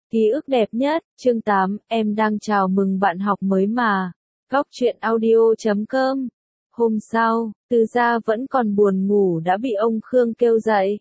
Ký ức đẹp nhất, chương 8, em đang chào mừng bạn học mới mà. Góc truyện audio.com. Hôm sau, Từ Gia vẫn còn buồn ngủ đã bị ông Khương kêu dậy.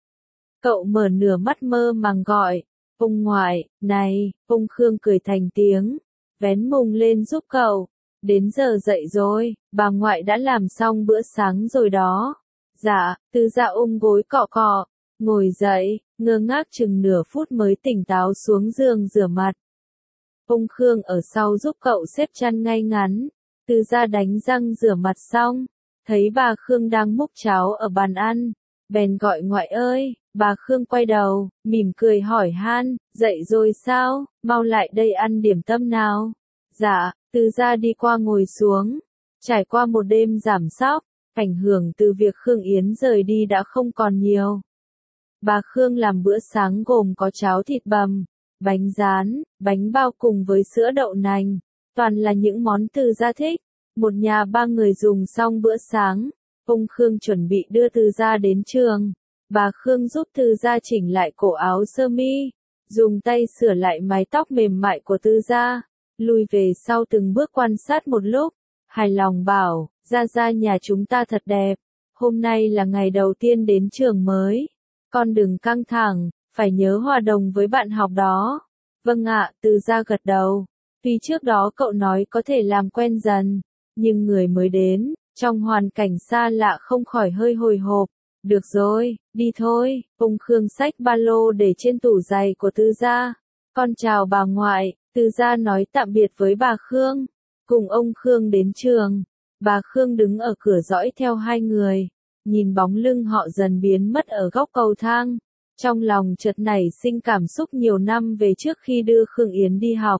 Cậu mở nửa mắt mơ màng gọi, ông ngoại, này, ông Khương cười thành tiếng, vén mùng lên giúp cậu. Đến giờ dậy rồi, bà ngoại đã làm xong bữa sáng rồi đó. Dạ, Từ Gia ôm gối cọ cọ, ngồi dậy, ngơ ngác chừng nửa phút mới tỉnh táo xuống giường rửa mặt. Ông Khương ở sau giúp cậu xếp chăn ngay ngắn. Từ Gia đánh răng rửa mặt xong, thấy bà Khương đang múc cháo ở bàn ăn, bèn gọi ngoại ơi. Bà Khương quay đầu, mỉm cười hỏi han, dậy rồi sao, mau lại đây ăn điểm tâm nào. Dạ, Từ Gia đi qua ngồi xuống. Trải qua một đêm giảm sóc, ảnh hưởng từ việc Khương Yến rời đi đã không còn nhiều. Bà Khương làm bữa sáng gồm có cháo thịt bằm, bánh rán, bánh bao cùng với sữa đậu nành, toàn là những món Từ Gia thích. Một nhà ba người dùng xong bữa sáng, ông Khương chuẩn bị đưa Từ Gia đến trường. Bà Khương giúp Từ Gia chỉnh lại cổ áo sơ mi, dùng tay sửa lại mái tóc mềm mại của Từ Gia, lùi về sau từng bước quan sát một lúc, hài lòng bảo, Gia nhà chúng ta thật đẹp, hôm nay là ngày đầu tiên đến trường mới. Con đừng căng thẳng, phải nhớ hòa đồng với bạn học đó. Vâng ạ, Từ Gia gật đầu. Tuy trước đó cậu nói có thể làm quen dần, nhưng người mới đến, trong hoàn cảnh xa lạ không khỏi hơi hồi hộp. Được rồi, đi thôi. Ông Khương xách ba lô để trên tủ giày của Từ Gia. Con chào bà ngoại. Từ Gia nói tạm biệt với bà Khương. Cùng ông Khương đến trường. Bà Khương đứng ở cửa dõi theo hai người. Nhìn bóng lưng họ dần biến mất ở góc cầu thang. Trong lòng chợt nảy sinh cảm xúc nhiều năm về trước khi đưa Khương Yến đi học.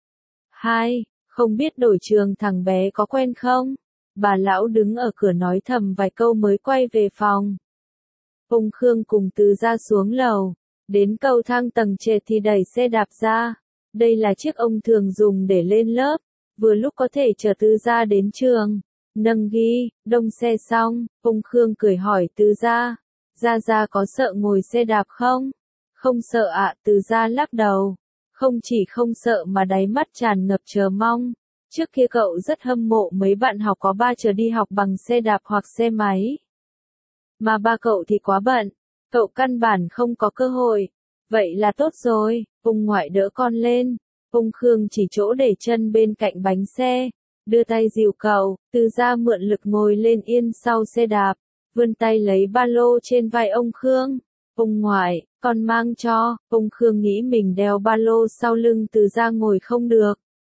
Không biết đổi trường thằng bé có quen không? Bà lão đứng ở cửa nói thầm vài câu mới quay về phòng. Ông Khương cùng Từ Gia xuống lầu. Đến cầu thang tầng trệt thì đẩy xe đạp ra. Đây là chiếc ông thường dùng để lên lớp. Vừa lúc có thể chở Từ Gia đến trường. Nâng ghi, đông xe xong, ông Khương cười hỏi Từ Gia. Gia có sợ ngồi xe đạp không? Không sợ ạ, Từ Gia lắc đầu. Không chỉ không sợ mà đáy mắt tràn ngập chờ mong. Trước kia cậu rất hâm mộ mấy bạn học có ba chở đi học bằng xe đạp hoặc xe máy. Mà ba cậu thì quá bận, cậu căn bản không có cơ hội. Vậy là tốt rồi, ông ngoại đỡ con lên. Ông Khương chỉ chỗ để chân bên cạnh bánh xe, đưa tay dìu cậu. Từ Gia mượn lực ngồi lên yên sau xe đạp, vươn tay lấy ba lô trên vai ông Khương. Ông ngoại, con mang cho. Ông Khương nghĩ mình đeo ba lô sau lưng Từ Gia ngồi không được,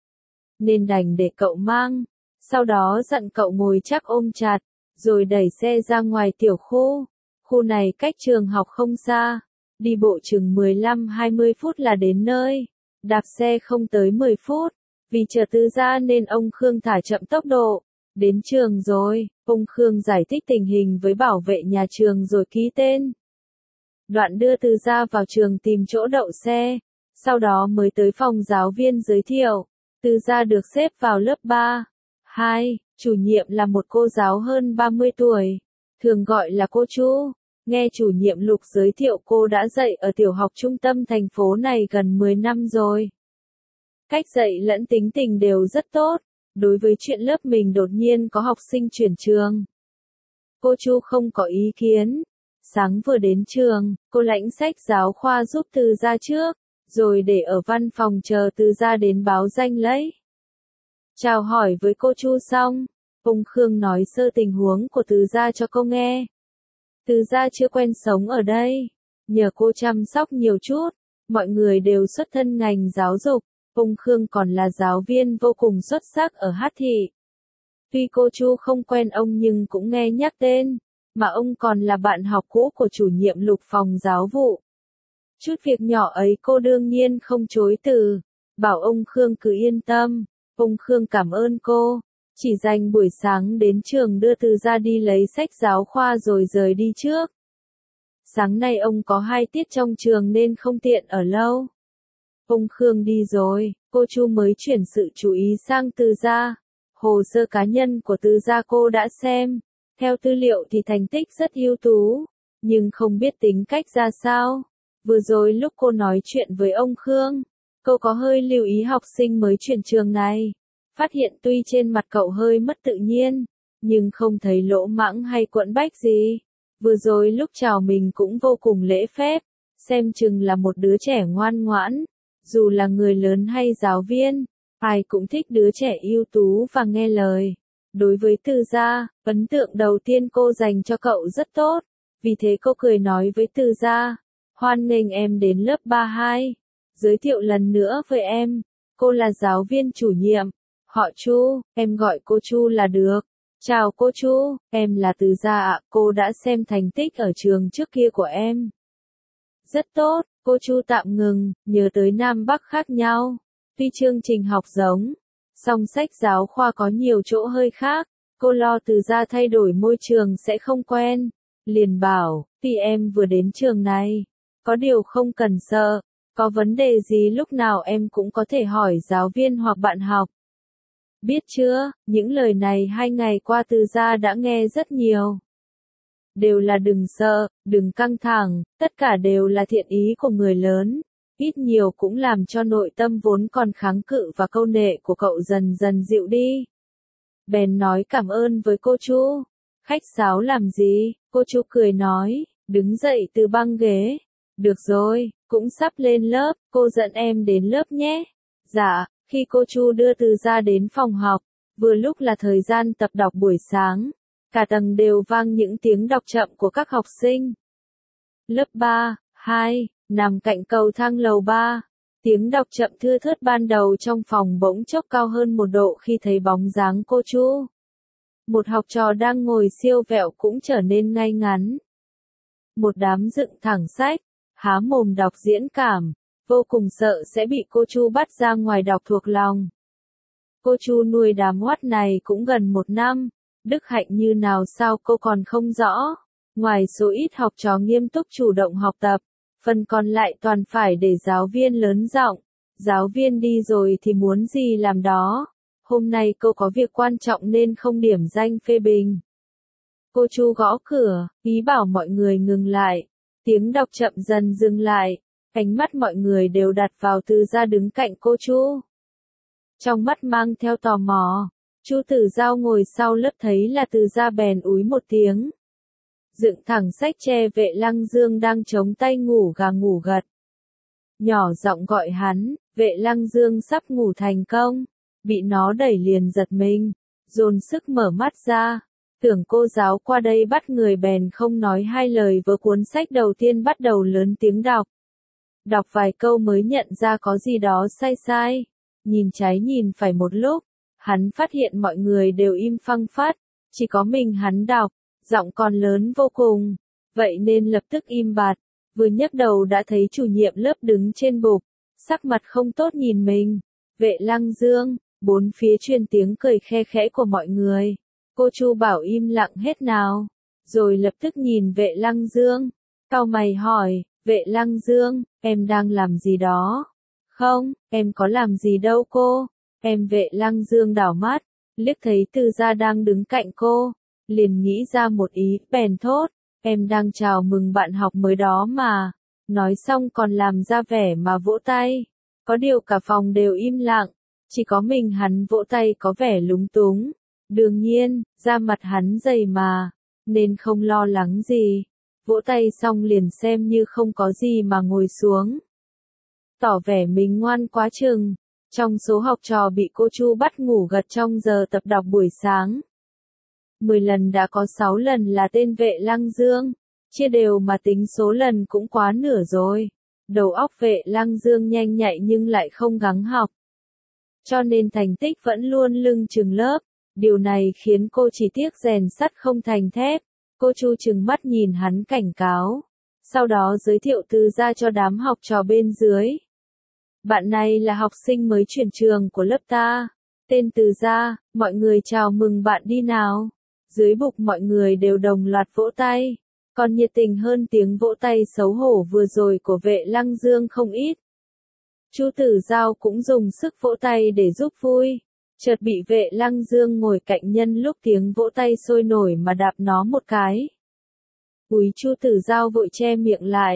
nên đành để cậu mang. Sau đó dặn cậu ngồi chắc ôm chặt, rồi đẩy xe ra ngoài tiểu khu. Khu này cách trường học không xa, đi bộ chừng 15-20 phút là đến nơi. Đạp xe không tới 10 phút, vì chờ Từ Gia nên ông Khương thả chậm tốc độ. Đến trường rồi, ông Khương giải thích tình hình với bảo vệ nhà trường rồi ký tên. Đoạn đưa Từ Gia vào trường tìm chỗ đậu xe, sau đó mới tới phòng giáo viên giới thiệu. Từ Gia được xếp vào lớp 3. Chủ nhiệm là một cô giáo hơn 30 tuổi, thường gọi là cô Chu. Nghe chủ nhiệm Lục giới thiệu cô đã dạy ở tiểu học trung tâm thành phố này gần 10 năm rồi. Cách dạy lẫn tính tình đều rất tốt. Đối với chuyện lớp mình đột nhiên có học sinh chuyển trường, cô Chu không có ý kiến. Sáng vừa đến trường, cô lãnh sách giáo khoa giúp Từ Gia trước, rồi để ở văn phòng chờ Từ Gia đến báo danh lấy. Chào hỏi với cô Chu xong, ông Khương nói sơ tình huống của Từ Gia cho cô nghe. Từ Gia chưa quen sống ở đây, nhờ cô chăm sóc nhiều chút. Mọi người đều xuất thân ngành giáo dục, ông Khương còn là giáo viên vô cùng xuất sắc ở Hát Thị. Tuy cô Chu không quen ông nhưng cũng nghe nhắc tên, mà ông còn là bạn học cũ của chủ nhiệm Lục phòng giáo vụ. Chút việc nhỏ ấy cô đương nhiên không chối từ, bảo ông Khương cứ yên tâm. Ông Khương cảm ơn cô, chỉ dành buổi sáng đến trường đưa Từ Gia đi lấy sách giáo khoa rồi rời đi trước. Sáng nay ông có 2 tiết trong trường nên không tiện ở lâu. Ông Khương đi rồi, cô Chu mới chuyển sự chú ý sang Từ Gia. Hồ sơ cá nhân của Từ Gia cô đã xem, theo tư liệu thì thành tích rất ưu tú, nhưng không biết tính cách ra sao. Vừa rồi lúc cô nói chuyện với ông Khương, cô có hơi lưu ý học sinh mới chuyển trường này. Phát hiện tuy trên mặt cậu hơi mất tự nhiên, nhưng không thấy lỗ mãng hay quẫn bách gì. Vừa rồi lúc chào mình cũng vô cùng lễ phép, xem chừng là một đứa trẻ ngoan ngoãn. Dù là người lớn hay giáo viên, ai cũng thích đứa trẻ ưu tú và nghe lời. Đối với Từ Gia, ấn tượng đầu tiên cô dành cho cậu rất tốt. Vì thế cô cười nói với Từ Gia, hoan nghênh em đến lớp 32. Giới thiệu lần nữa với em, cô là giáo viên chủ nhiệm, họ Chu, em gọi cô Chu là được. Chào cô Chu, em là Từ Gia ạ, cô đã xem thành tích ở trường trước kia của em. Rất tốt, cô Chu tạm ngừng, nhớ tới Nam Bắc khác nhau. Tuy chương trình học giống, song sách giáo khoa có nhiều chỗ hơi khác, cô lo Từ Gia thay đổi môi trường sẽ không quen. Liền bảo, tuy em vừa đến trường này, có điều không cần sợ, có vấn đề gì lúc nào em cũng có thể hỏi giáo viên hoặc bạn học. Biết chưa, những lời này 2 ngày qua Từ Gia đã nghe rất nhiều. Đều là đừng sợ, đừng căng thẳng, tất cả đều là thiện ý của người lớn, ít nhiều cũng làm cho nội tâm vốn còn kháng cự và câu nệ của cậu dần dần dịu đi. Bèn nói cảm ơn với cô Chu. Khách sáo làm gì, cô Chu cười nói, đứng dậy từ băng ghế. Được rồi, cũng sắp lên lớp, cô dẫn em đến lớp nhé. Dạ, khi cô Chu đưa Từ Gia đến phòng học, vừa lúc là thời gian tập đọc buổi sáng. Cả tầng đều vang những tiếng đọc chậm của các học sinh. Lớp 3, 2, nằm cạnh cầu thang lầu 3. Tiếng đọc chậm thưa thớt ban đầu trong phòng bỗng chốc cao hơn 1 độ khi thấy bóng dáng cô Chu. Một học trò đang ngồi siêu vẹo cũng trở nên ngay ngắn. Một đám dựng thẳng sách, há mồm đọc diễn cảm, vô cùng sợ sẽ bị cô Chu bắt ra ngoài đọc thuộc lòng. Cô Chu nuôi đám oát này cũng gần 1 năm, đức hạnh như nào sao cô còn không rõ. Ngoài số ít học trò nghiêm túc chủ động học tập, phần còn lại toàn phải để giáo viên lớn giọng. Giáo viên đi rồi thì muốn gì làm đó. Hôm nay cô có việc quan trọng nên không điểm danh phê bình. Cô Chu gõ cửa, ý bảo mọi người ngừng lại. Tiếng đọc chậm dần dừng lại, ánh mắt mọi người đều đặt vào Từ Gia đứng cạnh cô Chu. Trong mắt mang theo tò mò, Chu Tử Giao ngồi sau lớp thấy là Từ Gia bèn úi một tiếng. Dựng thẳng sách che Vệ Lăng Dương đang chống tay ngủ gà ngủ gật. Nhỏ giọng gọi hắn, Vệ Lăng Dương sắp ngủ thành công, bị nó đẩy liền giật mình, dồn sức mở mắt ra. Tưởng cô giáo qua đây bắt người bèn không nói 2 lời với cuốn sách đầu tiên bắt đầu lớn tiếng đọc. Đọc vài câu mới nhận ra có gì đó sai sai. Nhìn trái nhìn phải một lúc, hắn phát hiện mọi người đều im phăng phắt, chỉ có mình hắn đọc, giọng còn lớn vô cùng, vậy nên lập tức im bặt, vừa nhấc đầu đã thấy chủ nhiệm lớp đứng trên bục, sắc mặt không tốt nhìn mình. Vệ Lăng Dương, bốn phía truyền tiếng cười khe khẽ của mọi người. Cô Chu bảo im lặng hết nào, rồi lập tức nhìn Vệ Lăng Dương, cau mày hỏi, Vệ Lăng Dương, em đang làm gì đó? Không, em có làm gì đâu cô. Em Vệ Lăng Dương đảo mắt, liếc thấy Từ Gia đang đứng cạnh cô, liền nghĩ ra một ý, bèn thốt, em đang chào mừng bạn học mới đó mà. Nói xong còn làm ra vẻ mà vỗ tay. Có điều cả phòng đều im lặng, chỉ có mình hắn vỗ tay có vẻ lúng túng. Đương nhiên, da mặt hắn dày mà, nên không lo lắng gì. Vỗ tay xong liền xem như không có gì mà ngồi xuống. Tỏ vẻ mình ngoan quá chừng. Trong số học trò bị cô Chu bắt ngủ gật trong giờ tập đọc buổi sáng, 10 lần đã có 6 lần là tên Vệ Lăng Dương. Chia đều mà tính số lần cũng quá nửa rồi. Đầu óc Vệ Lăng Dương nhanh nhạy nhưng lại không gắng học, cho nên thành tích vẫn luôn lưng chừng lớp. Điều này khiến cô chỉ tiếc rèn sắt không thành thép. Cô Chu trừng mắt nhìn hắn cảnh cáo, sau đó giới thiệu Từ Gia cho đám học trò bên dưới. Bạn này là học sinh mới chuyển trường của lớp ta, tên Từ Gia, mọi người chào mừng bạn đi nào. Dưới bục mọi người đều đồng loạt vỗ tay, còn nhiệt tình hơn tiếng vỗ tay xấu hổ vừa rồi của Vệ Lăng Dương không ít. Chu Tử Giao cũng dùng sức vỗ tay để giúp vui, chợt bị Vệ Lăng Dương ngồi cạnh nhân lúc tiếng vỗ tay sôi nổi mà đạp nó một cái. Úi, Chu Tử Giao vội che miệng lại,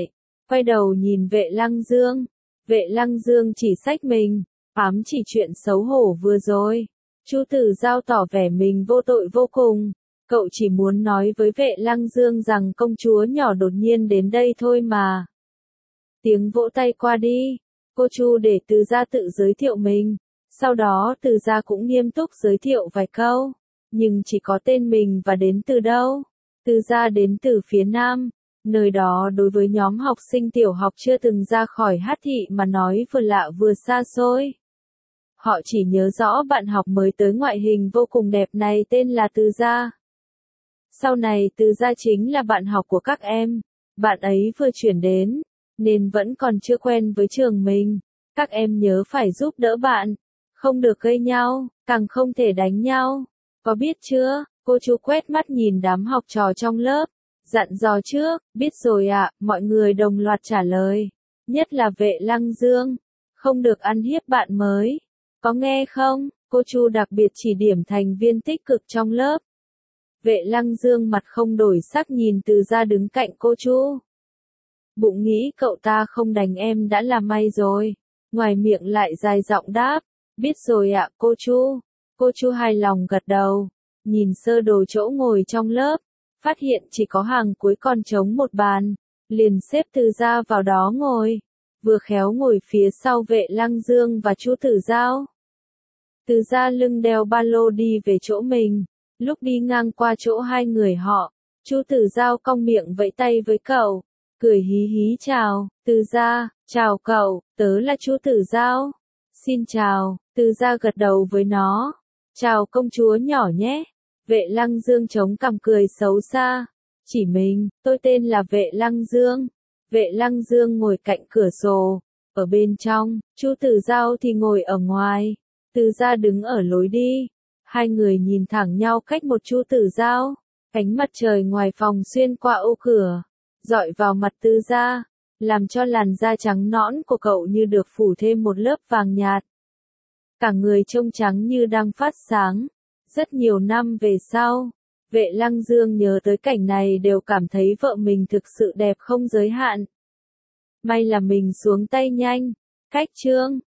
quay đầu nhìn Vệ Lăng Dương. Vệ Lăng Dương chỉ xách mình, ám chỉ chuyện xấu hổ vừa rồi. Chu Tử Giao tỏ vẻ mình vô tội vô cùng. Cậu chỉ muốn nói với Vệ Lăng Dương rằng công chúa nhỏ đột nhiên đến đây thôi mà. Tiếng vỗ tay qua đi, cô Chu để Từ Gia tự giới thiệu mình. Sau đó Từ Gia cũng nghiêm túc giới thiệu vài câu, nhưng chỉ có tên mình và đến từ đâu. Từ Gia đến từ phía Nam, nơi đó đối với nhóm học sinh tiểu học chưa từng ra khỏi Hát Thị mà nói vừa lạ vừa xa xôi. Họ chỉ nhớ rõ bạn học mới tới ngoại hình vô cùng đẹp này tên là Từ Gia. Sau này Từ Gia chính là bạn học của các em. Bạn ấy vừa chuyển đến, nên vẫn còn chưa quen với trường mình. Các em nhớ phải giúp đỡ bạn, không được gây nhau, càng không thể đánh nhau. Có biết chưa? Cô Chu quét mắt nhìn đám học trò trong lớp, dặn dò trước. Biết rồi ạ, mọi người đồng loạt trả lời. Nhất là Vệ Lăng Dương, không được ăn hiếp bạn mới. Có nghe không? Cô Chu đặc biệt chỉ điểm thành viên tích cực trong lớp. Vệ Lăng Dương mặt không đổi sắc nhìn Từ Gia đứng cạnh cô Chu. Bụng nghĩ cậu ta không đánh em đã là may rồi. Ngoài miệng lại dài giọng đáp. Biết rồi ạ cô Chu. Cô Chu hài lòng gật đầu. Nhìn sơ đồ chỗ ngồi trong lớp. Phát hiện chỉ có hàng cuối còn trống một bàn. Liền xếp Từ Gia vào đó ngồi. Vừa khéo ngồi phía sau Vệ Lăng Dương và Chu Tử Giao. Từ Gia lưng đeo ba lô đi về chỗ mình. Lúc đi ngang qua chỗ hai người họ, Chu Tử Giao cong miệng vẫy tay với cậu, cười hí hí chào. Từ Gia, chào cậu, tớ là Chu Tử Giao. Xin chào. Từ Gia gật đầu với nó. Chào công chúa nhỏ nhé. Vệ Lăng Dương chống cằm cười xấu xa. Chỉ mình, tôi tên là Vệ Lăng Dương. Vệ Lăng Dương ngồi cạnh cửa sổ, ở bên trong, Chu Tử Giao thì ngồi ở ngoài. Từ Gia đứng ở lối đi. Hai người nhìn thẳng nhau cách một. Chu Tử Giao. Ánh mặt trời ngoài phòng xuyên qua ô cửa, dọi vào mặt Từ Gia, làm cho làn da trắng nõn của cậu như được phủ thêm một lớp vàng nhạt. Cả người trông trắng như đang phát sáng. Rất nhiều năm về sau, Vệ Lăng Dương nhớ tới cảnh này đều cảm thấy vợ mình thực sự đẹp không giới hạn. May là mình xuống tay nhanh. Cách chương